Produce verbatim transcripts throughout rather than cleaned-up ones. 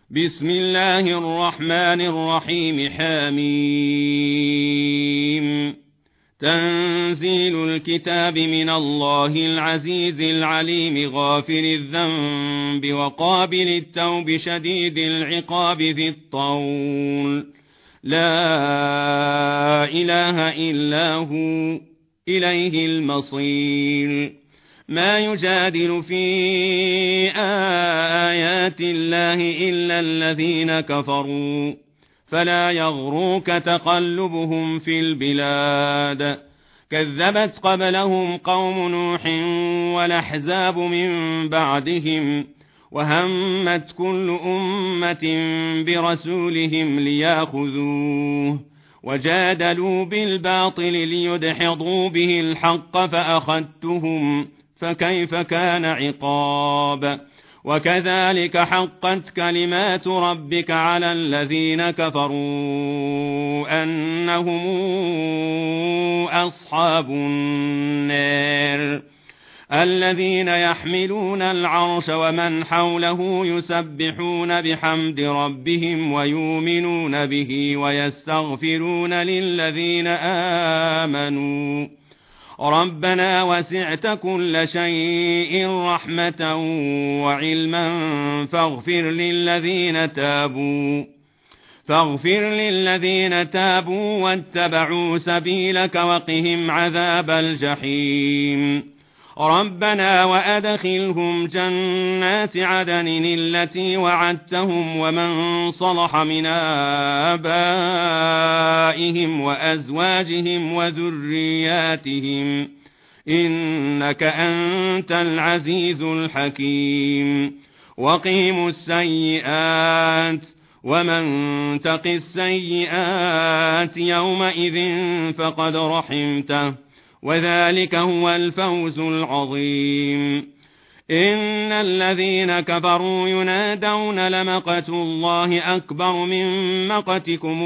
بسم الله الرحمن الرحيم. حميم. تنزيل الكتاب من الله العزيز العليم غافر الذنب وقابل التوب شديد العقاب ذي الطول لا إله إلا هو إليه المصير. ما يجادل في آيات الله إلا الذين كفروا فلا يغروك تقلبهم في البلاد. كذبت قبلهم قوم نوح والأحزاب من بعدهم وهمت كل أمة برسولهم ليأخذوه وجادلوا بالباطل ليدحضوا به الحق فأخذتهم فكيف كان عقاب. وكذلك حقت كلمات ربك على الذين كفروا أنهم أصحاب النار الذين يحملون العرش ومن حوله يسبحون بحمد ربهم ويؤمنون به ويستغفرون للذين آمنوا ربنا وسعت كل شيء رحمة وعلما فاغفر للذين تابوا فاغفر للذين تابوا واتبعوا سبيلك وقهم عذاب الجحيم. ربنا وأدخلهم جنات عدن التي وعدتهم ومن صلح من آبائهم وأزواجهم وذرياتهم إنك أنت العزيز الحكيم. وقهم السيئات ومن تق السيئات يومئذ فقد رحمته وذلك هو الفوز العظيم. إن الذين كفروا ينادون لمقت الله أكبر من مقتكم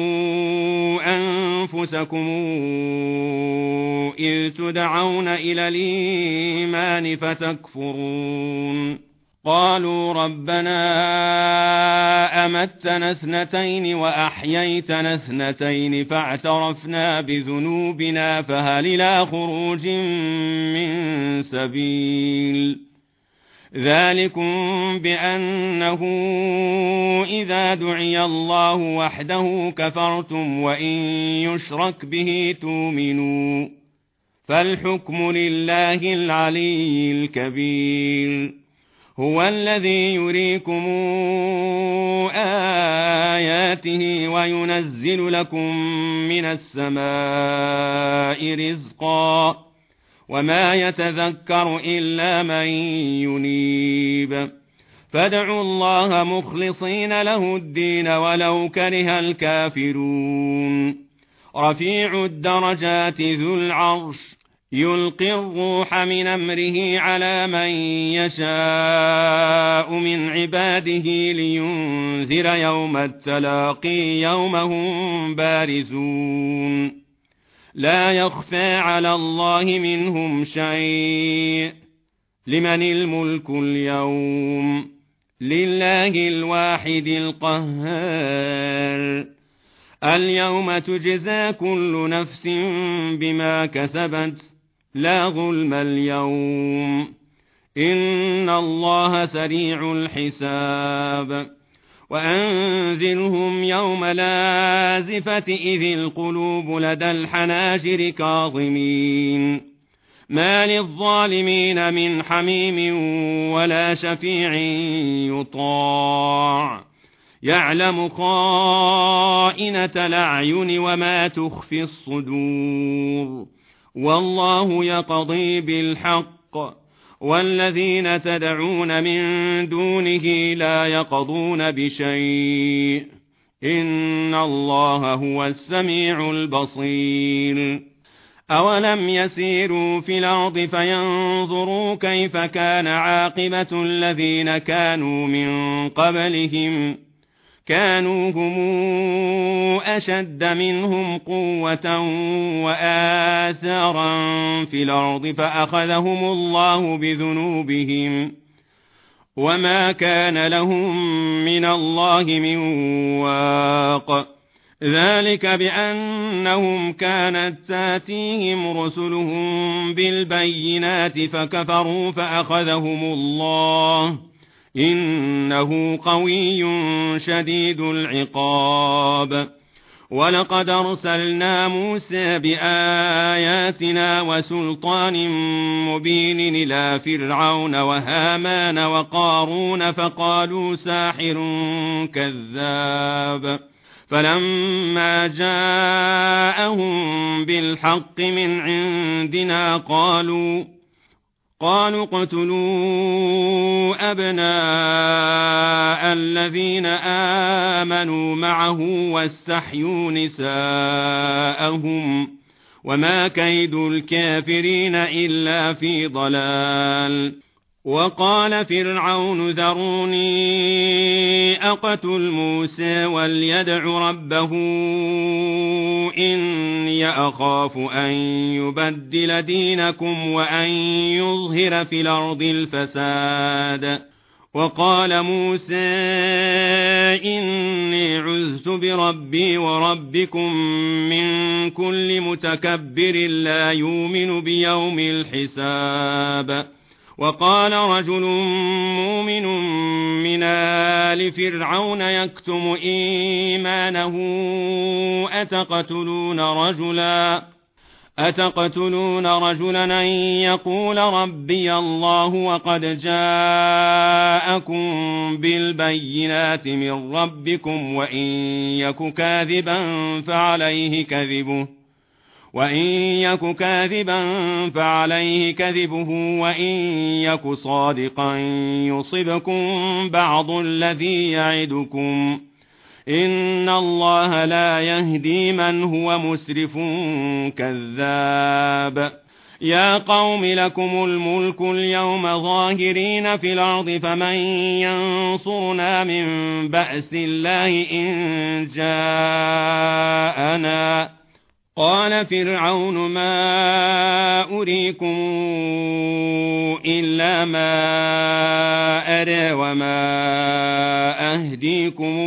أنفسكم إذ تدعون إلى الإيمان فتكفرون. قالوا ربنا أمتنا اثنتين وأحييتنا اثنتين فاعترفنا بذنوبنا فهل إلى خروج من سبيل. ذلكم بأنه إذا دعي الله وحده كفرتم وإن يشرك به تؤمنوا فالحكم لله العلي الكبير. هو الذي يريكم آياته وينزل لكم من السماء رزقا وما يتذكر إلا من ينيب. فادعوا الله مخلصين له الدين ولو كره الكافرون. رفيع الدرجات ذو العرش يلقي الروح من أمره على من يشاء من عباده لينذر يوم التلاقي يوم هم بارزون لا يخفى على الله منهم شيء. لمن الملك اليوم لله الواحد القهار. اليوم تجزى كل نفس بما كسبت لا ظلم اليوم إن الله سريع الحساب. وأنذرهم يوم لازفة إذ القلوب لدى الحناجر كاظمين ما للظالمين من حميم ولا شفيع يطاع يعلم خائنة الأعين وما تخفي الصدور والله يقضي بالحق والذين تدعون من دونه لا يقضون بشيء إن الله هو السميع البصير. أولم يسيروا في الأرض فينظروا كيف كان عاقبة الذين كانوا من قبلهم كانوا هم أشد منهم قوة وآثارا في الأرض فأخذهم الله بذنوبهم وما كان لهم من الله من واق ذلك بأنهم كانت تاتيهم رسلهم بالبينات فكفروا فأخذهم الله إنه قوي شديد العقاب ولقد أرسلنا موسى بآياتنا وسلطان مبين إلى فرعون وهامان وقارون فقالوا ساحر كذاب فلما جاءهم بالحق من عندنا قالوا قالوا اقتلوا أبناء الذين آمنوا معه واستحيوا نساءهم وما كيد الكافرين إلا في ضلال وقال فرعون ذروني أقتل موسى وليدع ربه إني أخاف أن يبدل دينكم وأن يظهر في الأرض الفساد وقال موسى إني عذت بربي وربكم من كل متكبر لا يؤمن بيوم الحساب وقال رجل مؤمن من آل فرعون يكتم إيمانه أتقتلون رجلا أتقتلون رجلا أن يقول ربي الله وقد جاءكم بالبينات من ربكم وإن يك كاذبا فعليه كذبه وإن يك كاذبا فعليه كذبه وإن يك صادقا يصبكم بعض الذي يعدكم إن الله لا يهدي من هو مسرف كذاب يا قوم لكم الملك اليوم ظاهرين في الأرض فمن ينصرنا من بأس الله إن جاءنا قال فرعون ما أريكم إلا ما أرى وما أهديكم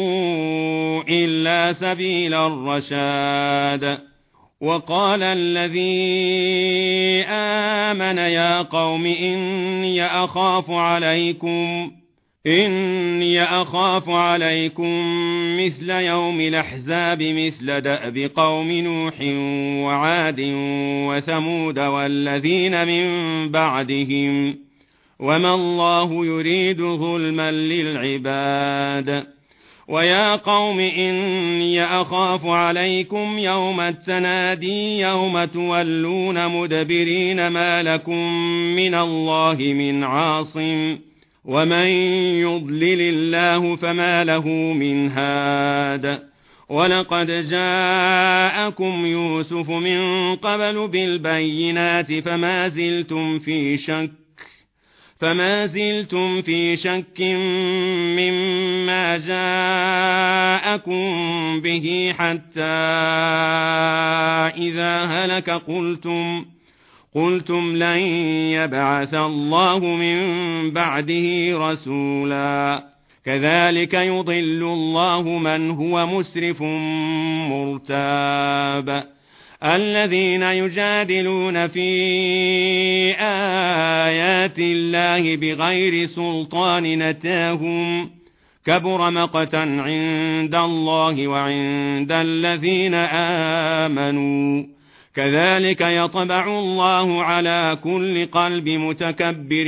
إلا سبيل الرشاد وقال الذي آمن يا قوم إني أخاف عليكم إني أخاف عليكم مثل يوم الأحزاب مثل دأب قوم نوح وعاد وثمود والذين من بعدهم وما الله يريد ظلما للعباد ويا قوم إني أخاف عليكم يوم التنادي يوم تولون مدبرين ما لكم من الله من عاصم ومن يضلل الله فما له من هاد ولقد جاءكم يوسف من قبل بالبينات فما زلتم في شك فما زلتم في شك مما جاءكم به حتى إذا هلك قلتم قلتم لن يبعث الله من بعده رسولا كذلك يضل الله من هو مسرف مرتاب الذين يجادلون في آيات الله بغير سلطان نتاهم كبر مقتا عند الله وعند الذين آمنوا كذلك يطبع الله على كل قلب متكبر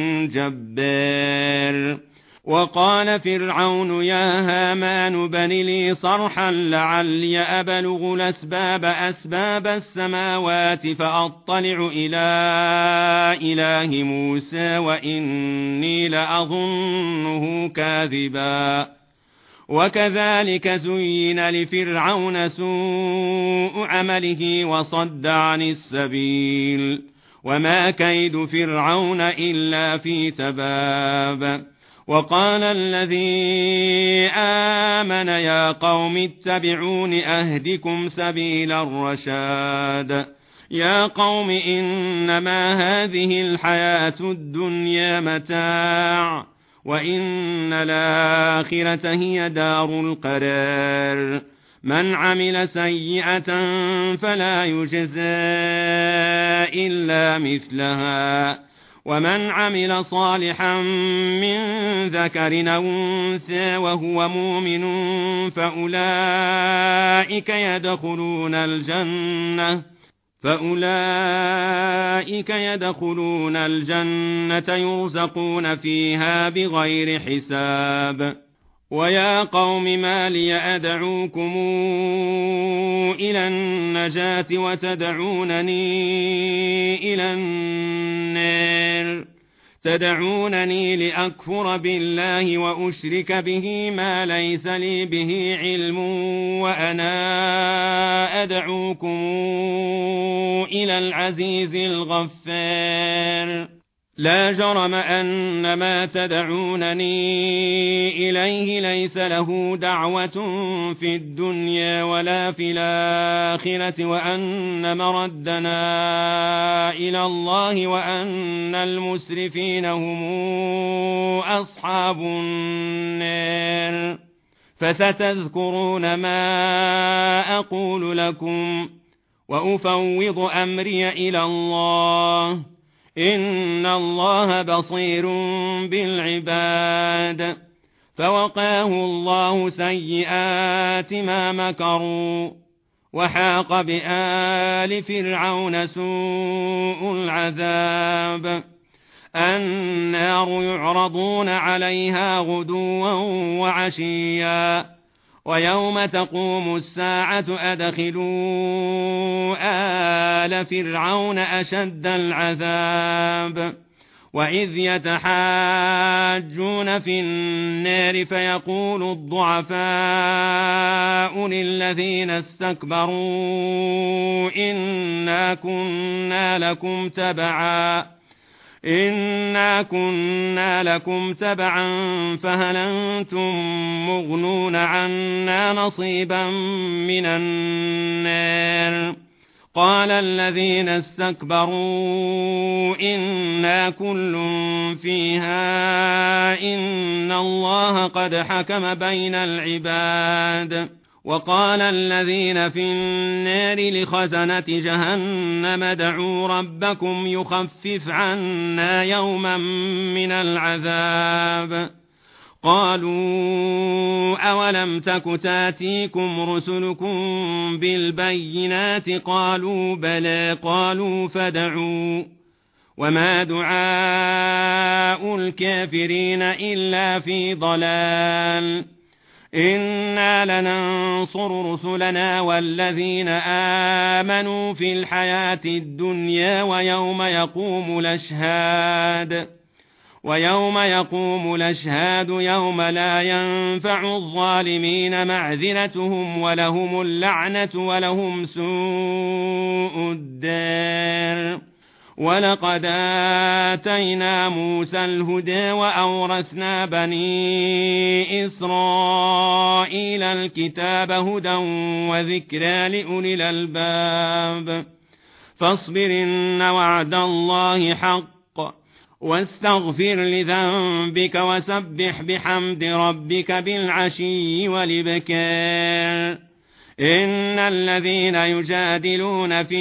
جبار وقال فرعون يا هامان بن لي صرحا لعلي أبلغ الأسباب أسباب السماوات فأطلع إلى إله موسى وإني لأظنه كاذبا وكذلك زين لفرعون سوء عمله وصد عن السبيل وما كيد فرعون إلا في تباب وقال الذي آمن يا قوم اتبعون أهدكم سبيل الرشاد يا قوم إنما هذه الحياة الدنيا متاع وإن الآخرة هي دار القرار من عمل سيئة فلا يجزى إلا مثلها ومن عمل صالحا من ذكر أو أنثى وهو مؤمن فأولئك يدخلون الجنة فأولئك يدخلون الجنة يرزقون فيها بغير حساب ويا قوم ما لي أدعوكم إلى النجاة وتدعونني إلى النار تدعونني لأكفر بالله وأشرك به ما ليس لي به علم وأنا أدعوكم إلى العزيز الغفار لا جرم أن ما تدعونني إليه ليس له دعوة في الدنيا ولا في الآخرة وأن مردنا إلى الله وأن المسرفين هم أصحاب النار فستذكرون ما أقول لكم وأفوض أمري إلى الله إن الله بصير بالعباد فوقاه الله سيئات ما مكروا وحاق بآل فرعون سوء العذاب النار يعرضون عليها غدوا وعشيا ويوم تقوم الساعة أدخلوا آل فرعون أشد العذاب وإذ يتحاجون في النار فيقول الضعفاء للذين استكبروا إنا كنا لكم تبعا إنا كنا لكم تبعا فهل أنتم مغنون عنا نصيبا من النار قال الذين استكبروا إنا كل فيها إن الله قد حكم بين العباد وقال الذين في النار لخزنة جهنم ادعوا ربكم يخفف عنا يوما من العذاب قالوا أولم تك تاتيكم رسلكم بالبينات قالوا بلى قالوا فادعوا وما دعاء الكافرين إلا في ضلال إنا لننصر رسلنا والذين آمنوا في الحياة الدنيا ويوم يقوم الأشهاد ويوم يقوم الأشهاد يوم لا ينفع الظالمين معذرتهم ولهم اللعنة ولهم سوء الدار ولقد آتينا موسى الهدى وأورثنا بني إسرائيل الكتاب هدى وذكرى لأولي الألباب فاصبر إن وعد الله حق واستغفر لذنبك وسبح بحمد ربك بالعشي والإبكار إن الذين يجادلون في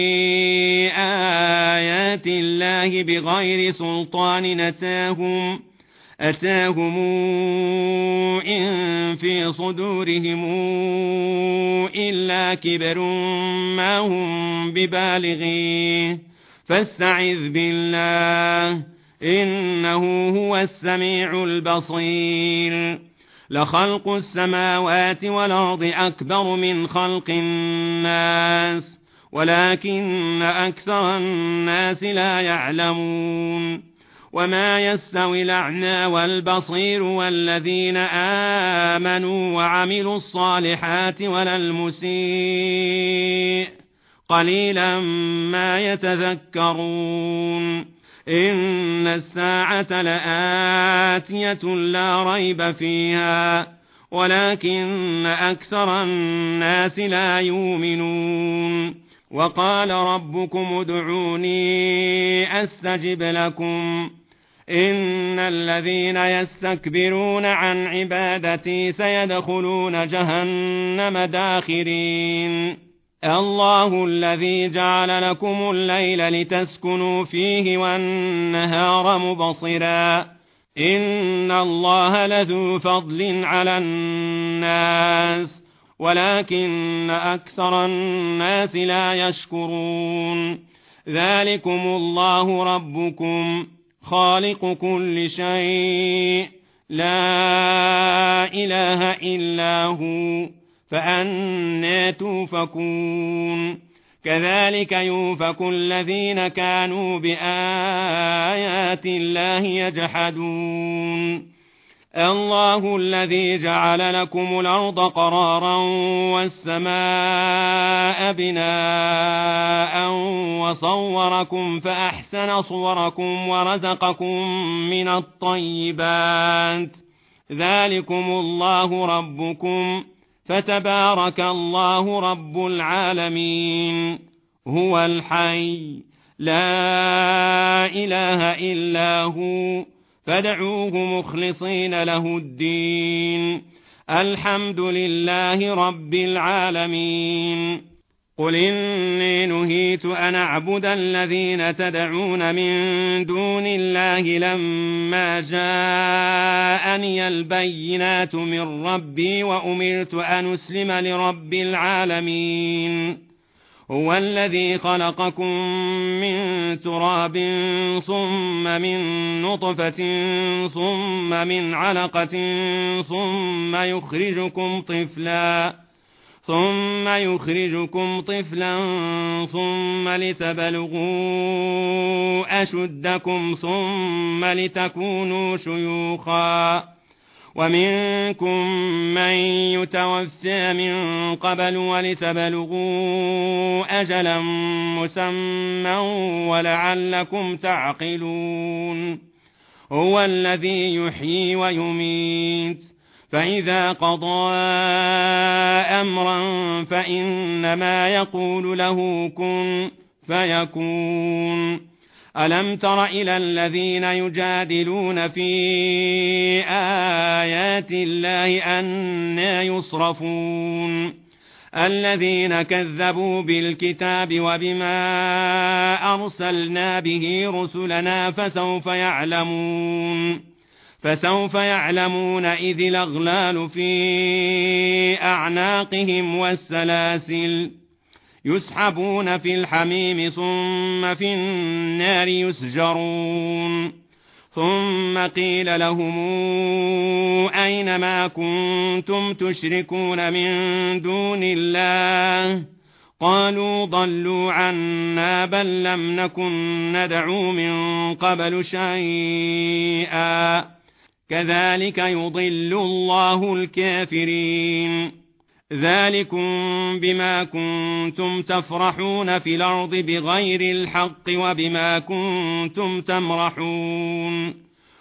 آيات الله بغير سلطان أتاهم أتاهم إن في صدورهم إلا كبر ما هم ببالغيه فاستعذ بالله إنه هو السميع البصير لخلق السماوات والأرض أكبر من خلق الناس ولكن أكثر الناس لا يعلمون وما يستوي الأعمى والبصير والذين آمنوا وعملوا الصالحات ولا المسيء قليلا ما يتذكرون إن الساعة لآتية لا ريب فيها ولكن أكثر الناس لا يؤمنون وقال ربكم ادعوني أستجب لكم إن الذين يستكبرون عن عبادتي سيدخلون جهنم داخرين الله الذي جعل لكم الليل لتسكنوا فيه والنهار مبصرا إن الله لذو فضل على الناس ولكن أكثر الناس لا يشكرون ذلكم الله ربكم خالق كل شيء لا إله إلا هو فأنى توفكون كذلك يوفك الذين كانوا بآيات الله يجحدون الله الذي جعل لكم الأرض قرارا والسماء بناء وصوركم فأحسن صوركم ورزقكم من الطيبات ذلكم الله ربكم فتبارك الله رب العالمين هو الحي لا إله إلا هو فادعوه مخلصين له الدين الحمد لله رب العالمين قل إني نهيت أن أعبد الذين تدعون من دون الله لما جاءني البينات من ربي وأمرت أن أسلم لرب العالمين هو الذي خلقكم من تراب ثم من نطفة ثم من علقة ثم يخرجكم طفلا ثم يخرجكم طفلا ثم لتبلغوا أشدكم ثم لتكونوا شيوخا ومنكم من يتوفى من قبل ولتبلغوا أجلا مسمى ولعلكم تعقلون هو الذي يحيي ويميت فإذا قضى أمرا فإنما يقول له كن فيكون ألم تر إلى الذين يجادلون في آيات الله أنى يصرفون الذين كذبوا بالكتاب وبما أرسلنا به رسلنا فسوف يعلمون فسوف يعلمون إذ الأغلال في أعناقهم والسلاسل يسحبون في الحميم ثم في النار يسجرون ثم قيل لهم أين ما كنتم تشركون من دون الله قالوا ضلوا عنا بل لم نكن ندعو من قبل شيئا كذلك يضل الله الكافرين ذلكم بما كنتم تفرحون في الأرض بغير الحق وبما كنتم تمرحون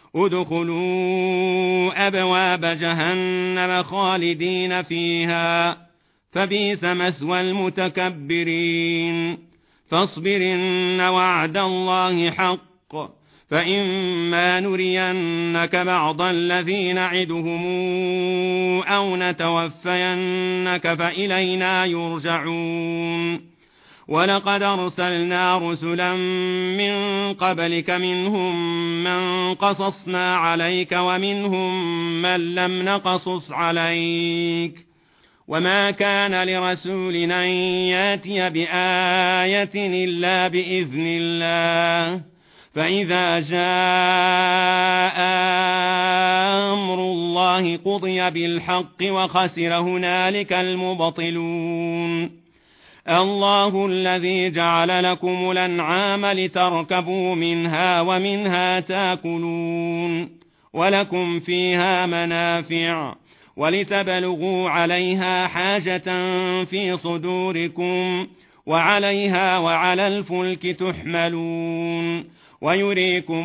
ادخلوا أبواب جهنم خالدين فيها فبئس مثوى المتكبرين فاصبر إن وعد الله حق فإما نرينك بعض الذي نعدهم أو نتوفينك فإلينا يرجعون ولقد أرسلنا رسلا من قبلك منهم من قصصنا عليك ومنهم من لم نقصص عليك وما كان لرسول أن ياتي بآية إلا بإذن الله فإذا جاء أمر الله قضي بالحق وخسر هنالك المبطلون الله الذي جعل لكم الأنعام لتركبوا منها ومنها تاكلون ولكم فيها منافع ولتبلغوا عليها حاجة في صدوركم وعليها وعلى الفلك تحملون ويريكم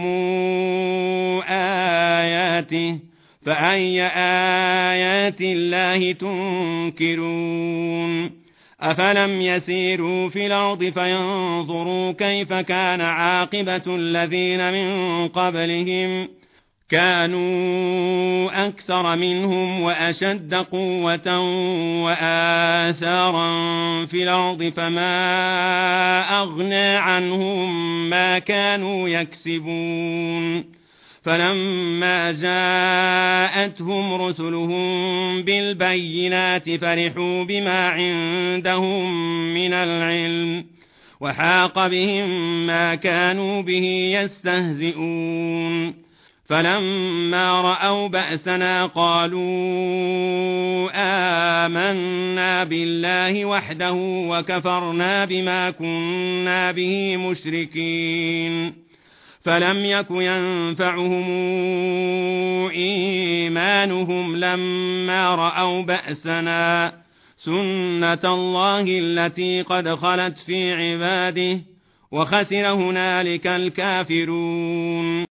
آياته فأي آيات الله تنكرون أفلم يسيروا في الأرض فينظروا كيف كان عاقبة الذين من قبلهم كانوا أكثر منهم وأشد قوة وآثارا في الأرض فما أغنى عنهم ما كانوا يكسبون فلما جاءتهم رسلهم بالبينات فرحوا بما عندهم من العلم وحاق بهم ما كانوا به يستهزئون فلما رأوا بأسنا قالوا آمنا بالله وحده وكفرنا بما كنا به مشركين فلم يك ينفعهم إيمانهم لما رأوا بأسنا سنة الله التي قد خلت في عباده وخسر هنالك الكافرون.